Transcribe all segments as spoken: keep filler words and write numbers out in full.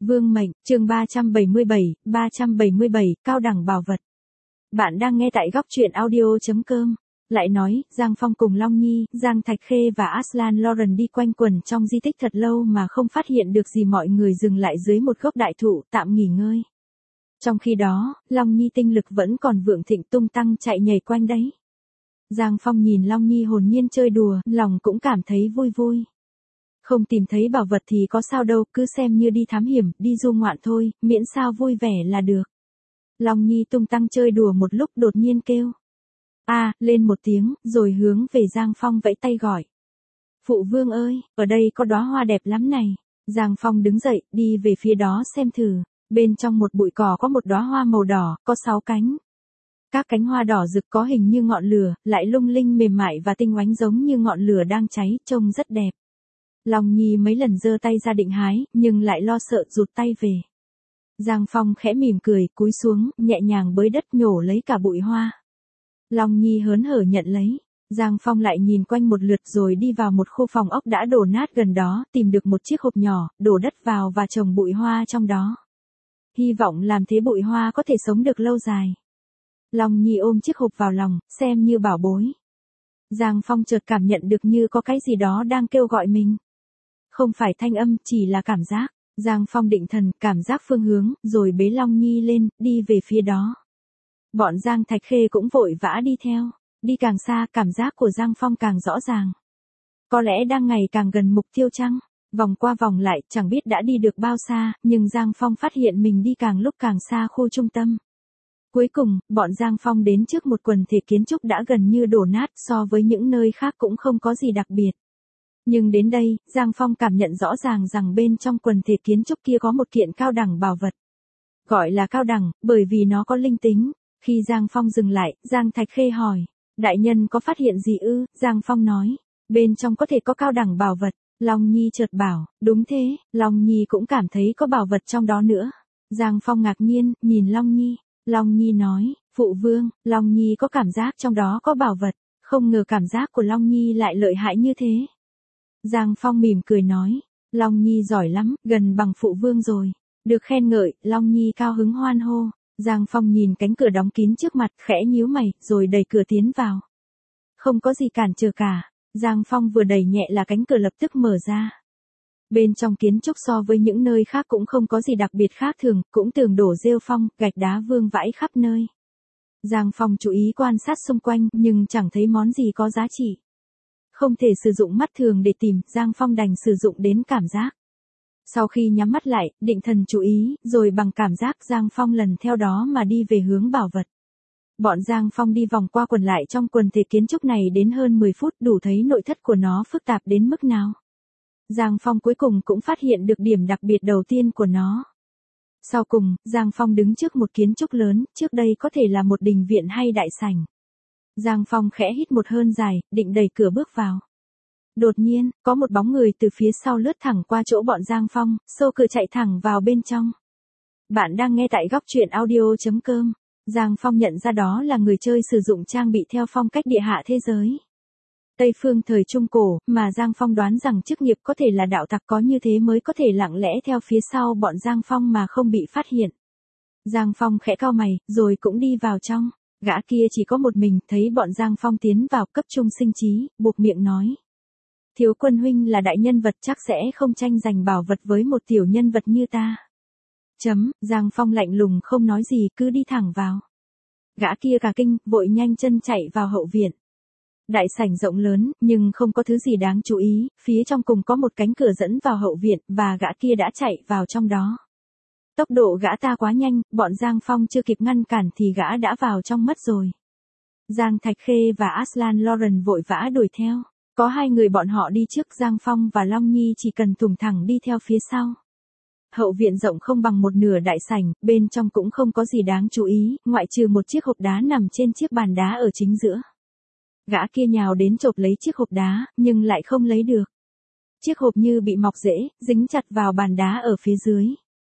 Vương mệnh, chương ba trăm bảy mươi bảy, ba trăm bảy mươi bảy, cao đẳng bảo vật. Bạn đang nghe tại góc truyện audio.com. Lại nói, Giang Phong cùng Long Nhi, Giang Thạch Khê và Aslan Lauren đi quanh quần trong di tích thật lâu mà không phát hiện được gì, mọi người dừng lại dưới một gốc đại thụ tạm nghỉ ngơi. Trong khi đó, Long Nhi tinh lực vẫn còn vượng thịnh tung tăng chạy nhảy quanh đấy. Giang Phong nhìn Long Nhi hồn nhiên chơi đùa, lòng cũng cảm thấy vui vui. Không tìm thấy bảo vật thì có sao đâu, cứ xem như đi thám hiểm, đi du ngoạn thôi, miễn sao vui vẻ là được. Long Nhi tung tăng chơi đùa một lúc đột nhiên kêu. A, à, lên một tiếng, rồi hướng về Giang Phong vẫy tay gọi. Phụ vương ơi, ở đây có đóa hoa đẹp lắm này. Giang Phong đứng dậy, đi về phía đó xem thử. Bên trong một bụi cỏ có một đóa hoa màu đỏ, có sáu cánh. Các cánh hoa đỏ rực có hình như ngọn lửa, lại lung linh mềm mại và tinh oánh giống như ngọn lửa đang cháy, trông rất đẹp. Long Nhi mấy lần giơ tay ra định hái, nhưng lại lo sợ rụt tay về. Giang Phong khẽ mỉm cười, cúi xuống, nhẹ nhàng bới đất nhổ lấy cả bụi hoa. Long Nhi hớn hở nhận lấy. Giang Phong lại nhìn quanh một lượt rồi đi vào một khu phòng ốc đã đổ nát gần đó, tìm được một chiếc hộp nhỏ, đổ đất vào và trồng bụi hoa trong đó. Hy vọng làm thế bụi hoa có thể sống được lâu dài. Long Nhi ôm chiếc hộp vào lòng, xem như bảo bối. Giang Phong chợt cảm nhận được như có cái gì đó đang kêu gọi mình. Không phải thanh âm, chỉ là cảm giác. Giang Phong định thần, cảm giác phương hướng, rồi bế Long Nhi lên, đi về phía đó. Bọn Giang Thạch Khê cũng vội vã đi theo. Đi càng xa, cảm giác của Giang Phong càng rõ ràng. Có lẽ đang ngày càng gần mục tiêu chăng? Vòng qua vòng lại, chẳng biết đã đi được bao xa, nhưng Giang Phong phát hiện mình đi càng lúc càng xa khu trung tâm. Cuối cùng, bọn Giang Phong đến trước một quần thể kiến trúc đã gần như đổ nát, so với những nơi khác cũng không có gì đặc biệt. Nhưng đến đây, Giang Phong cảm nhận rõ ràng rằng bên trong quần thể kiến trúc kia có một kiện cao đẳng bảo vật. Gọi là cao đẳng, bởi vì nó có linh tính. Khi Giang Phong dừng lại, Giang Thạch Khê hỏi, đại nhân có phát hiện gì ư? Giang Phong nói, bên trong có thể có cao đẳng bảo vật. Long Nhi chợt bảo, đúng thế, Long Nhi cũng cảm thấy có bảo vật trong đó nữa. Giang Phong ngạc nhiên, nhìn Long Nhi. Long Nhi nói, phụ vương, Long Nhi có cảm giác trong đó có bảo vật, không ngờ cảm giác của Long Nhi lại lợi hại như thế. Giang Phong mỉm cười nói, Long Nhi giỏi lắm, gần bằng phụ vương rồi. Được khen ngợi, Long Nhi cao hứng hoan hô. Giang Phong nhìn cánh cửa đóng kín trước mặt, khẽ nhíu mày, rồi đẩy cửa tiến vào. Không có gì cản trở cả. Giang Phong vừa đẩy nhẹ là cánh cửa lập tức mở ra. Bên trong kiến trúc so với những nơi khác cũng không có gì đặc biệt khác thường, cũng tường đổ rêu phong, gạch đá vương vãi khắp nơi. Giang Phong chú ý quan sát xung quanh, nhưng chẳng thấy món gì có giá trị. Không thể sử dụng mắt thường để tìm, Giang Phong đành sử dụng đến cảm giác. Sau khi nhắm mắt lại, định thần chú ý, rồi bằng cảm giác Giang Phong lần theo đó mà đi về hướng bảo vật. Bọn Giang Phong đi vòng qua quần lại trong quần thể kiến trúc này đến hơn mười phút, đủ thấy nội thất của nó phức tạp đến mức nào. Giang Phong cuối cùng cũng phát hiện được điểm đặc biệt đầu tiên của nó. Sau cùng, Giang Phong đứng trước một kiến trúc lớn, trước đây có thể là một đình viện hay đại sảnh. Giang Phong khẽ hít một hơi dài, định đẩy cửa bước vào. Đột nhiên, có một bóng người từ phía sau lướt thẳng qua chỗ bọn Giang Phong, xô cửa chạy thẳng vào bên trong. Bạn đang nghe tại góc truyện audio.com. Giang Phong nhận ra đó là người chơi sử dụng trang bị theo phong cách địa hạ thế giới. Tây phương thời Trung Cổ, mà Giang Phong đoán rằng chức nghiệp có thể là đạo tặc, có như thế mới có thể lặng lẽ theo phía sau bọn Giang Phong mà không bị phát hiện. Giang Phong khẽ cau mày, rồi cũng đi vào trong. Gã kia chỉ có một mình, thấy bọn Giang Phong tiến vào, cấp trung sinh trí, buộc miệng nói. Thiếu quân huynh là đại nhân vật, chắc sẽ không tranh giành bảo vật với một tiểu nhân vật như ta. Chấm, Giang Phong lạnh lùng không nói gì, cứ đi thẳng vào. Gã kia cả kinh, vội nhanh chân chạy vào hậu viện. Đại sảnh rộng lớn, nhưng không có thứ gì đáng chú ý, phía trong cùng có một cánh cửa dẫn vào hậu viện, và gã kia đã chạy vào trong đó. Tốc độ gã ta quá nhanh, bọn Giang Phong chưa kịp ngăn cản thì gã đã vào trong mất rồi. Giang Thạch Khê và Aslan Lauren vội vã đuổi theo. Có hai người bọn họ đi trước, Giang Phong và Long Nhi chỉ cần thùng thẳng đi theo phía sau. Hậu viện rộng không bằng một nửa đại sảnh, bên trong cũng không có gì đáng chú ý, ngoại trừ một chiếc hộp đá nằm trên chiếc bàn đá ở chính giữa. Gã kia nhào đến chộp lấy chiếc hộp đá, nhưng lại không lấy được. Chiếc hộp như bị mọc rễ, dính chặt vào bàn đá ở phía dưới.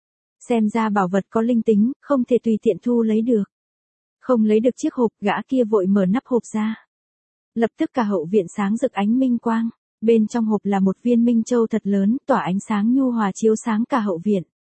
Xem ra bảo vật có linh tính, không thể tùy tiện thu lấy được. Không lấy được chiếc hộp, gã kia vội mở nắp hộp ra. Lập tức cả hậu viện sáng rực ánh minh quang. Bên trong hộp là một viên minh châu thật lớn, tỏa ánh sáng nhu hòa chiếu sáng cả hậu viện.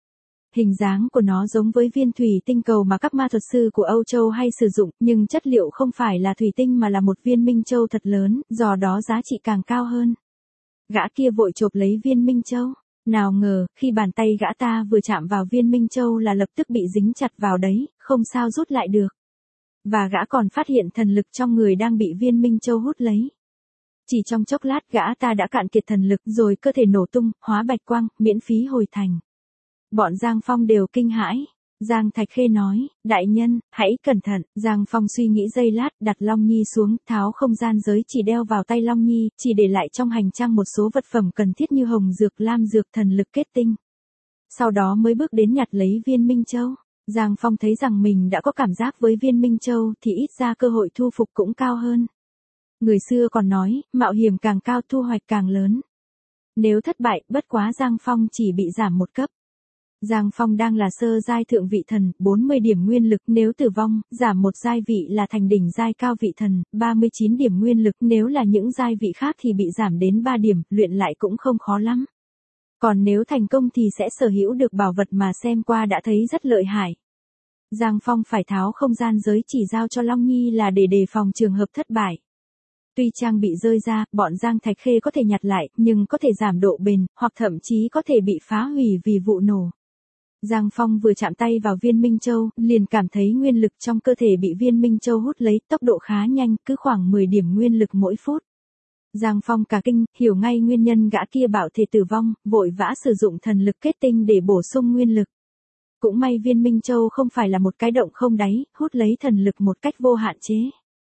Hình dáng của nó giống với viên thủy tinh cầu mà các ma thuật sư của Âu Châu hay sử dụng, nhưng chất liệu không phải là thủy tinh mà là một viên minh châu thật lớn, do đó giá trị càng cao hơn. Gã kia vội chộp lấy viên minh châu. Nào ngờ, khi bàn tay gã ta vừa chạm vào viên minh châu là lập tức bị dính chặt vào đấy, không sao rút lại được. Và gã còn phát hiện thần lực trong người đang bị viên minh châu hút lấy. Chỉ trong chốc lát gã ta đã cạn kiệt thần lực rồi cơ thể nổ tung, hóa bạch quang, miễn phí hồi thành. Bọn Giang Phong đều kinh hãi. Giang Thạch Khê nói, đại nhân, hãy cẩn thận. Giang Phong suy nghĩ giây lát, đặt Long Nhi xuống, tháo không gian giới chỉ đeo vào tay Long Nhi, chỉ để lại trong hành trang một số vật phẩm cần thiết như hồng dược, lam dược, thần lực kết tinh. Sau đó mới bước đến nhặt lấy viên minh châu. Giang Phong thấy rằng mình đã có cảm giác với viên minh châu thì ít ra cơ hội thu phục cũng cao hơn. Người xưa còn nói, mạo hiểm càng cao thu hoạch càng lớn. Nếu thất bại, bất quá Giang Phong chỉ bị giảm một cấp. Giang Phong đang là sơ giai thượng vị thần, bốn mươi điểm nguyên lực, nếu tử vong, giảm một giai vị là thành đỉnh giai cao vị thần, ba mươi chín điểm nguyên lực, nếu là những giai vị khác thì bị giảm đến ba điểm, luyện lại cũng không khó lắm. Còn nếu thành công thì sẽ sở hữu được bảo vật mà xem qua đã thấy rất lợi hại. Giang Phong phải tháo không gian giới chỉ giao cho Long Nhi là để đề phòng trường hợp thất bại. Tuy trang bị rơi ra, bọn Giang Thạch Khê có thể nhặt lại, nhưng có thể giảm độ bền, hoặc thậm chí có thể bị phá hủy vì vụ nổ. Giang Phong vừa chạm tay vào viên minh châu, liền cảm thấy nguyên lực trong cơ thể bị viên minh châu hút lấy, tốc độ khá nhanh, cứ khoảng mười điểm nguyên lực mỗi phút. Giang Phong cả kinh, hiểu ngay nguyên nhân gã kia bảo thể tử vong, vội vã sử dụng thần lực kết tinh để bổ sung nguyên lực. Cũng may viên minh châu không phải là một cái động không đáy, hút lấy thần lực một cách vô hạn chế.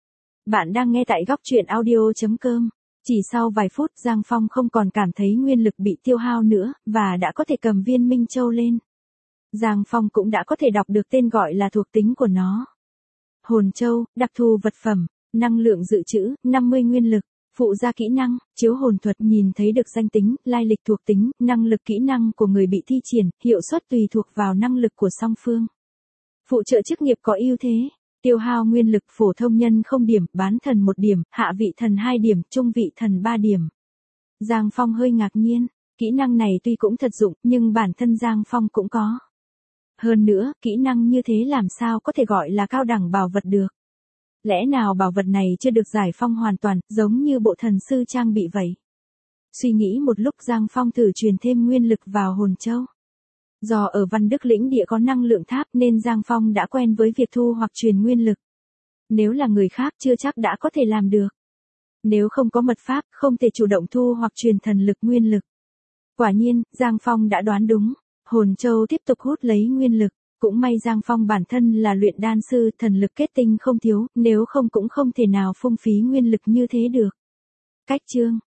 Bạn đang nghe tại góc truyện audio chấm com. Chỉ sau vài phút Giang Phong không còn cảm thấy nguyên lực bị tiêu hao nữa, và đã có thể cầm viên minh châu lên. Giang Phong cũng đã có thể đọc được tên gọi là thuộc tính của nó. Hồn châu, đặc thù vật phẩm, năng lượng dự trữ, năm mươi nguyên lực, phụ gia kỹ năng, chiếu hồn thuật, nhìn thấy được danh tính, lai lịch thuộc tính, năng lực kỹ năng của người bị thi triển, hiệu suất tùy thuộc vào năng lực của song phương. Phụ trợ chức nghiệp có ưu thế, tiêu hao nguyên lực, phổ thông nhân không điểm, bán thần một điểm, hạ vị thần hai điểm, trung vị thần ba điểm. Giang Phong hơi ngạc nhiên, kỹ năng này tuy cũng thật dụng, nhưng bản thân Giang Phong cũng có. Hơn nữa, kỹ năng như thế làm sao có thể gọi là cao đẳng bảo vật được. Lẽ nào bảo vật này chưa được giải phong hoàn toàn, giống như bộ thần sư trang bị vậy? Suy nghĩ một lúc Giang Phong thử truyền thêm nguyên lực vào hồn châu. Do ở Văn Đức lĩnh địa có năng lượng tháp nên Giang Phong đã quen với việc thu hoặc truyền nguyên lực. Nếu là người khác chưa chắc đã có thể làm được. Nếu không có mật pháp, không thể chủ động thu hoặc truyền thần lực nguyên lực. Quả nhiên, Giang Phong đã đoán đúng. Hồn châu tiếp tục hút lấy nguyên lực. Cũng may Giang Phong bản thân là luyện đan sư, thần lực kết tinh không thiếu, nếu không cũng không thể nào phung phí nguyên lực như thế được. Cách chương